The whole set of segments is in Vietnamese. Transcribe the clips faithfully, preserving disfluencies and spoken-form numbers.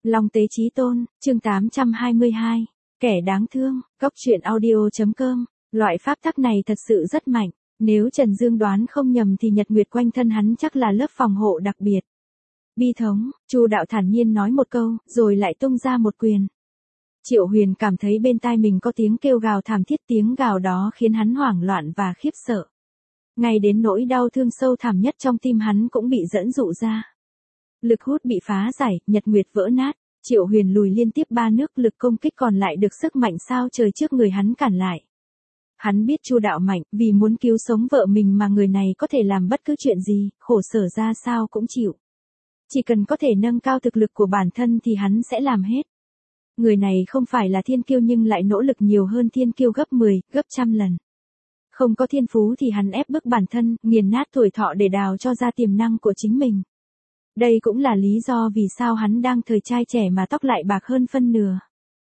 Long Tế Chí Tôn, chương tám trăm hai mươi hai, kẻ đáng thương, góc truyện audio.com, loại pháp tắc này thật sự rất mạnh, nếu Trần Dương đoán không nhầm thì nhật nguyệt quanh thân hắn chắc là lớp phòng hộ đặc biệt. Bi thống, Chu đạo thản nhiên nói một câu, rồi lại tung ra một quyền. Triệu Huyền cảm thấy bên tai mình có tiếng kêu gào thảm thiết, tiếng gào đó khiến hắn hoảng loạn và khiếp sợ. Ngay đến nỗi đau thương sâu thẳm nhất trong tim hắn cũng bị dẫn dụ ra. Lực hút bị phá giải, nhật nguyệt vỡ nát, Triệu Huyền lùi liên tiếp ba nước, lực công kích còn lại được sức mạnh sao trời trước người hắn cản lại. Hắn biết Chu đạo mạnh, vì muốn cứu sống vợ mình mà người này có thể làm bất cứ chuyện gì, khổ sở ra sao cũng chịu. Chỉ cần có thể nâng cao thực lực của bản thân thì hắn sẽ làm hết. Người này không phải là thiên kiêu nhưng lại nỗ lực nhiều hơn thiên kiêu gấp mười, gấp trăm lần. Không có thiên phú thì hắn ép bức bản thân, nghiền nát tuổi thọ để đào cho ra tiềm năng của chính mình. Đây cũng là lý do vì sao hắn đang thời trai trẻ mà tóc lại bạc hơn phân nửa.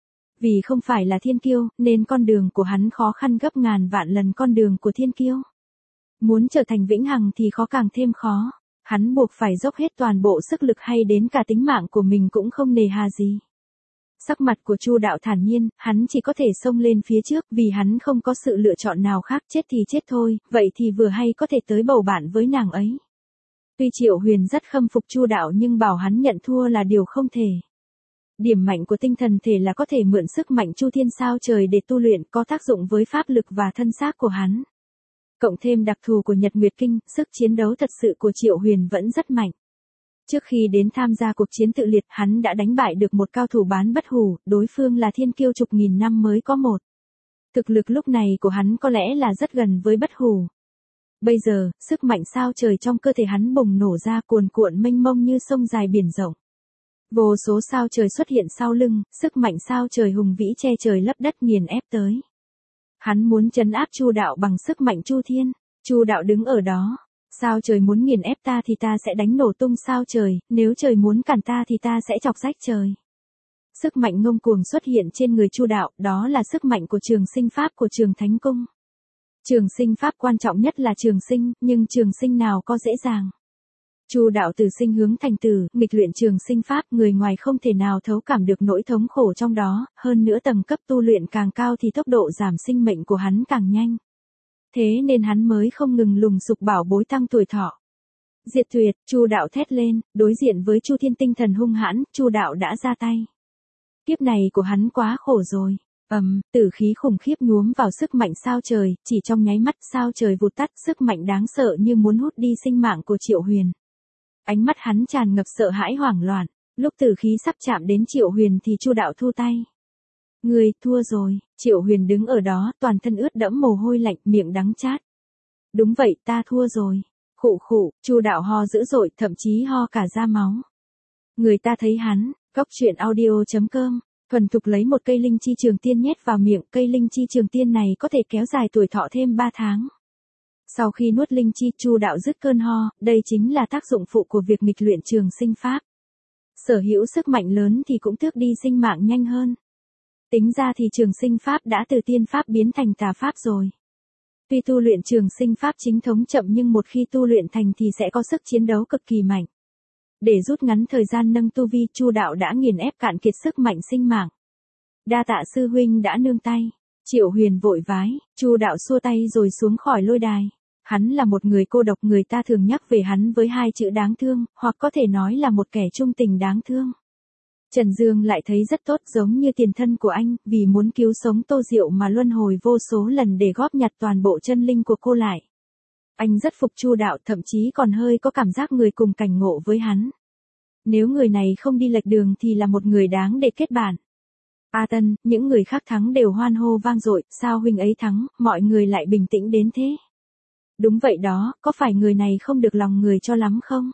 Vì không phải là thiên kiêu, nên con đường của hắn khó khăn gấp ngàn vạn lần con đường của thiên kiêu. Muốn trở thành vĩnh hằng thì khó càng thêm khó. Hắn buộc phải dốc hết toàn bộ sức lực hay đến cả tính mạng của mình cũng không nề hà gì. Sắc mặt của Chu đạo thản nhiên, hắn chỉ có thể xông lên phía trước vì hắn không có sự lựa chọn nào khác, chết thì chết thôi, vậy thì vừa hay có thể tới bầu bạn với nàng ấy. Tuy Triệu Huyền rất khâm phục Chu đạo nhưng bảo hắn nhận thua là điều không thể. Điểm mạnh của tinh thần thể là có thể mượn sức mạnh Chu Thiên sao trời để tu luyện, có tác dụng với pháp lực và thân xác của hắn. Cộng thêm đặc thù của Nhật Nguyệt Kinh, sức chiến đấu thật sự của Triệu Huyền vẫn rất mạnh. Trước khi đến tham gia cuộc chiến tự liệt, hắn đã đánh bại được một cao thủ bán bất hủ, đối phương là thiên kiêu chục nghìn năm mới có một. Thực lực lúc này của hắn có lẽ là rất gần với bất hủ. Bây giờ, sức mạnh sao trời trong cơ thể hắn bùng nổ ra, cuồn cuộn mênh mông như sông dài biển rộng. Vô số sao trời xuất hiện sau lưng, sức mạnh sao trời hùng vĩ che trời lấp đất nghiền ép tới. Hắn muốn trấn áp Chu đạo bằng sức mạnh Chu Thiên. Chu đạo đứng ở đó. Sao trời muốn nghiền ép ta thì ta sẽ đánh nổ tung sao trời, nếu trời muốn cản ta thì ta sẽ chọc rách trời. Sức mạnh ngông cuồng xuất hiện trên người Chu đạo, đó là sức mạnh của trường sinh pháp của Trường Thánh Cung. Trường sinh pháp quan trọng nhất là trường sinh, nhưng trường sinh nào có dễ dàng. Chu đạo từ sinh hướng thành tử, nghịch luyện trường sinh pháp, người ngoài không thể nào thấu cảm được nỗi thống khổ trong đó, hơn nữa tầng cấp tu luyện càng cao thì tốc độ giảm sinh mệnh của hắn càng nhanh. Thế nên hắn mới không ngừng lùng sục bảo bối tăng tuổi thọ. Diệt tuyệt, Chu đạo thét lên, đối diện với Chu Thiên tinh thần hung hãn, Chu đạo đã ra tay. Kiếp này của hắn quá khổ rồi. Ầm, um, tử khí khủng khiếp nhuốm vào sức mạnh sao trời, chỉ trong nháy mắt sao trời vụt tắt, sức mạnh đáng sợ như muốn hút đi sinh mạng của Triệu Huyền. Ánh mắt hắn tràn ngập sợ hãi hoảng loạn, lúc tử khí sắp chạm đến Triệu Huyền thì Chu đạo thu tay. Người thua rồi, Triệu Huyền đứng ở đó, toàn thân ướt đẫm mồ hôi lạnh, miệng đắng chát. Đúng vậy, ta thua rồi. Khụ khụ, Chu đạo ho dữ dội, thậm chí ho cả ra máu. Người ta thấy hắn, góc truyện audio.com, thuần thục lấy một cây linh chi trường tiên nhét vào miệng, cây linh chi trường tiên này có thể kéo dài tuổi thọ thêm ba tháng. Sau khi nuốt linh chi, Chu đạo dứt cơn ho, đây chính là tác dụng phụ của việc nghịch luyện trường sinh pháp. Sở hữu sức mạnh lớn thì cũng tước đi sinh mạng nhanh hơn. Tính ra thì trường sinh pháp đã từ tiên pháp biến thành tà pháp rồi. Tuy tu luyện trường sinh pháp chính thống chậm nhưng một khi tu luyện thành thì sẽ có sức chiến đấu cực kỳ mạnh. Để rút ngắn thời gian nâng tu vi, Chu đạo đã nghiền ép cạn kiệt sức mạnh sinh mạng. Đa tạ sư huynh đã nương tay. Triệu Huyền vội vái, Chu đạo xua tay rồi xuống khỏi lôi đài. Hắn là một người cô độc, người ta thường nhắc về hắn với hai chữ đáng thương, hoặc có thể nói là một kẻ trung tình đáng thương. Trần Dương lại thấy rất tốt, giống như tiền thân của anh, vì muốn cứu sống Tô Diệu mà luân hồi vô số lần để góp nhặt toàn bộ chân linh của cô lại. Anh rất phục Chu đạo, thậm chí còn hơi có cảm giác người cùng cảnh ngộ với hắn. Nếu người này không đi lệch đường thì là một người đáng để kết bạn. A Tân, những người khác thắng đều hoan hô vang dội, sao huynh ấy thắng, mọi người lại bình tĩnh đến thế? Đúng vậy đó, có phải người này không được lòng người cho lắm không?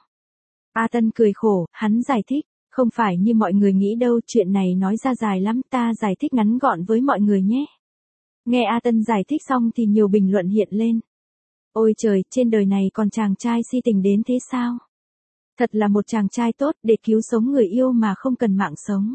A Tân cười khổ, hắn giải thích. Không phải như mọi người nghĩ đâu, chuyện này nói ra dài lắm, ta giải thích ngắn gọn với mọi người nhé. Nghe A Tân giải thích xong thì nhiều bình luận hiện lên. Ôi trời, trên đời này còn chàng trai si tình đến thế sao? Thật là một chàng trai tốt để cứu sống người yêu mà không cần mạng sống.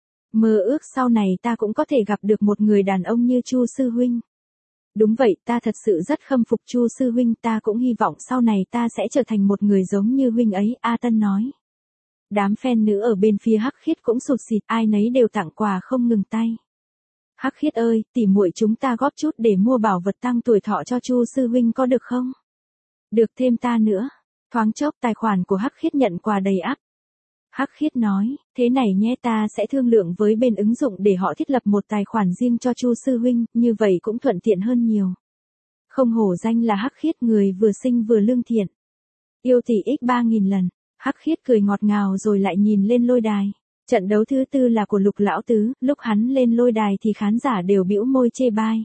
Mơ ước sau này ta cũng có thể gặp được một người đàn ông như Chu sư huynh. Đúng vậy, ta thật sự rất khâm phục Chu sư huynh, ta cũng hy vọng sau này ta sẽ trở thành một người giống như huynh ấy, A Tân nói. Đám fan nữ ở bên phía Hắc Khiết cũng sụt sịt, ai nấy đều tặng quà không ngừng tay. Hắc Khiết ơi, tỉ muội chúng ta góp chút để mua bảo vật tăng tuổi thọ cho Chu sư huynh có được không? Được, thêm ta nữa. Thoáng chốc tài khoản của Hắc Khiết nhận quà đầy ắp. Hắc Khiết nói, thế này nhé, ta sẽ thương lượng với bên ứng dụng để họ thiết lập một tài khoản riêng cho Chu sư huynh, như vậy cũng thuận tiện hơn nhiều. Không hổ danh là Hắc Khiết, người vừa xinh vừa lương thiện. Yêu tỷ x ba nghìn lần. Hắc Khiết cười ngọt ngào rồi lại nhìn lên lôi đài. Trận đấu thứ tư là của Lục lão tứ, lúc hắn lên lôi đài thì khán giả đều bĩu môi chê bai.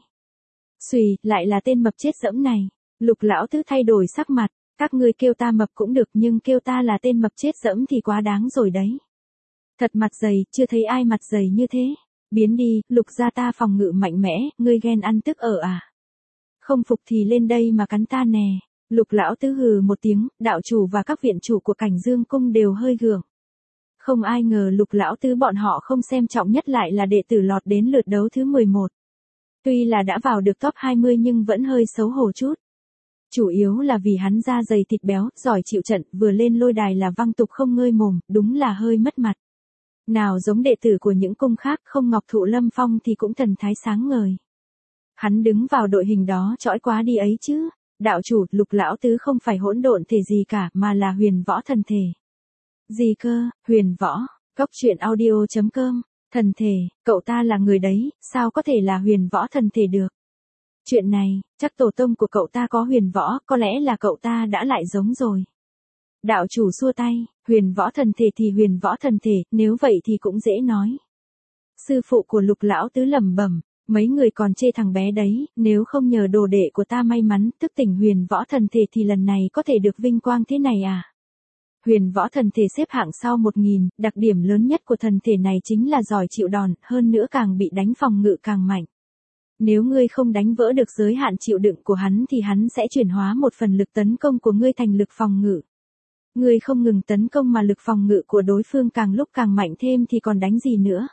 Xùy, lại là tên mập chết dẫm này. Lục lão tứ thay đổi sắc mặt, các ngươi kêu ta mập cũng được nhưng kêu ta là tên mập chết dẫm thì quá đáng rồi đấy. Thật mặt dày, chưa thấy ai mặt dày như thế. Biến đi, Lục gia ta phòng ngự mạnh mẽ, ngươi ghen ăn tức ở à? Không phục thì lên đây mà cắn ta nè. Lục lão tứ hừ một tiếng, đạo chủ và các viện chủ của Cảnh Dương cung đều hơi gượng. Không ai ngờ Lục lão tứ bọn họ không xem trọng nhất lại là đệ tử lọt đến lượt đấu thứ mười một. Tuy là đã vào được top hai mươi nhưng vẫn hơi xấu hổ chút. Chủ yếu là vì hắn da dày thịt béo, giỏi chịu trận, vừa lên lôi đài là văng tục không ngơi mồm, đúng là hơi mất mặt. Nào giống đệ tử của những cung khác, không Ngọc Thụ Lâm Phong thì cũng thần thái sáng ngời. Hắn đứng vào đội hình đó chõi quá đi ấy chứ. Đạo chủ, Lục lão tứ không phải hỗn độn thể gì cả mà là huyền võ thần thể. Gì cơ, huyền võ, góc truyện audio chấm com, thần thể, cậu ta là người đấy, sao có thể là huyền võ thần thể được? Chuyện này, chắc tổ tông của cậu ta có huyền võ, có lẽ là cậu ta đã lại giống rồi. Đạo chủ xua tay, huyền võ thần thể thì huyền võ thần thể, nếu vậy thì cũng dễ nói. Sư phụ của Lục lão tứ lẩm bẩm. Mấy người còn chê thằng bé đấy, nếu không nhờ đồ đệ của ta may mắn thức tỉnh huyền võ thần thể thì lần này có thể được vinh quang thế này à? Huyền võ thần thể xếp hạng sau một nghìn, đặc điểm lớn nhất của thần thể này chính là giỏi chịu đòn, hơn nữa càng bị đánh phòng ngự càng mạnh. Nếu ngươi không đánh vỡ được giới hạn chịu đựng của hắn thì hắn sẽ chuyển hóa một phần lực tấn công của ngươi thành lực phòng ngự. Ngươi không ngừng tấn công mà lực phòng ngự của đối phương càng lúc càng mạnh thêm thì còn đánh gì nữa?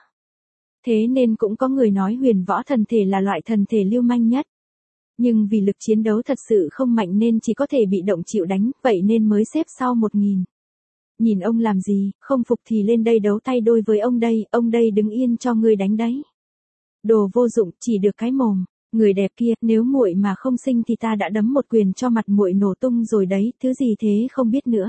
Thế nên cũng có người nói huyền võ thần thể là loại thần thể lưu manh nhất. Nhưng vì lực chiến đấu thật sự không mạnh nên chỉ có thể bị động chịu đánh, vậy nên mới xếp sau một nghìn. Nhìn ông làm gì, không phục thì lên đây đấu tay đôi với ông đây, ông đây đứng yên cho ngươi đánh đấy. Đồ vô dụng, chỉ được cái mồm. Người đẹp kia, nếu muội mà không sinh thì ta đã đấm một quyền cho mặt muội nổ tung rồi đấy, thứ gì thế không biết nữa.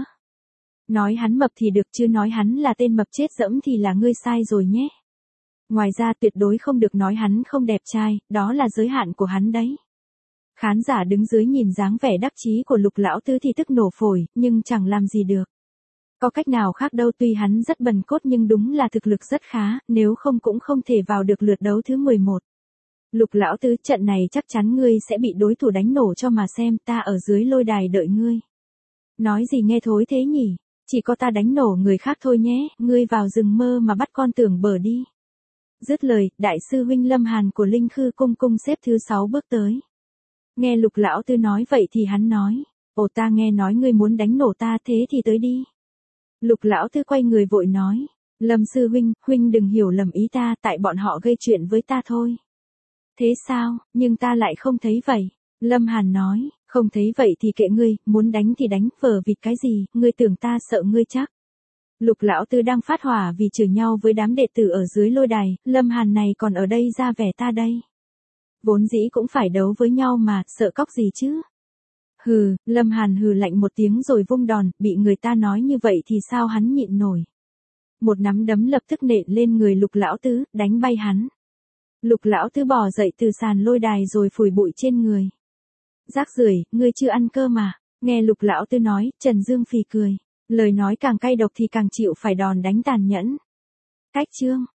Nói hắn mập thì được chứ nói hắn là tên mập chết dẫm thì là ngươi sai rồi nhé. Ngoài ra tuyệt đối không được nói hắn không đẹp trai, đó là giới hạn của hắn đấy. Khán giả đứng dưới nhìn dáng vẻ đắc chí của Lục lão tứ thì tức nổ phổi, nhưng chẳng làm gì được. Có cách nào khác đâu, tuy hắn rất bần cốt nhưng đúng là thực lực rất khá, nếu không cũng không thể vào được lượt đấu thứ mười một. Lục lão tứ, trận này chắc chắn ngươi sẽ bị đối thủ đánh nổ cho mà xem, ta ở dưới lôi đài đợi ngươi. Nói gì nghe thối thế nhỉ, chỉ có ta đánh nổ người khác thôi nhé, ngươi vào rừng mơ mà bắt con tưởng bờ đi. Dứt lời, đại sư huynh Lâm Hàn của Linh Khư cung cung xếp thứ sáu bước tới. Nghe Lục lão tứ nói vậy thì hắn nói, ồ ta nghe nói ngươi muốn đánh nổ ta, thế thì tới đi. Lục lão tứ quay người vội nói, Lâm sư huynh, huynh đừng hiểu lầm ý ta, tại bọn họ gây chuyện với ta thôi. Thế sao, nhưng ta lại không thấy vậy. Lâm Hàn nói, không thấy vậy thì kệ ngươi, muốn đánh thì đánh, vờ vịt cái gì, ngươi tưởng ta sợ ngươi chắc. Lục lão tứ đang phát hỏa vì chửi nhau với đám đệ tử ở dưới lôi đài, Lâm Hàn này còn ở đây ra vẻ ta đây. Vốn dĩ cũng phải đấu với nhau mà, sợ cóc gì chứ. Hừ, Lâm Hàn hừ lạnh một tiếng rồi vung đòn, bị người ta nói như vậy thì sao hắn nhịn nổi. Một nắm đấm lập tức nện lên người Lục lão tứ, đánh bay hắn. Lục lão tứ bò dậy từ sàn lôi đài rồi phủi bụi trên người. Rác rưởi, ngươi chưa ăn cơm mà. Nghe Lục lão tứ nói, Trần Dương phì cười. Lời nói càng cay độc thì càng chịu phải đòn đánh tàn nhẫn. Cách chương.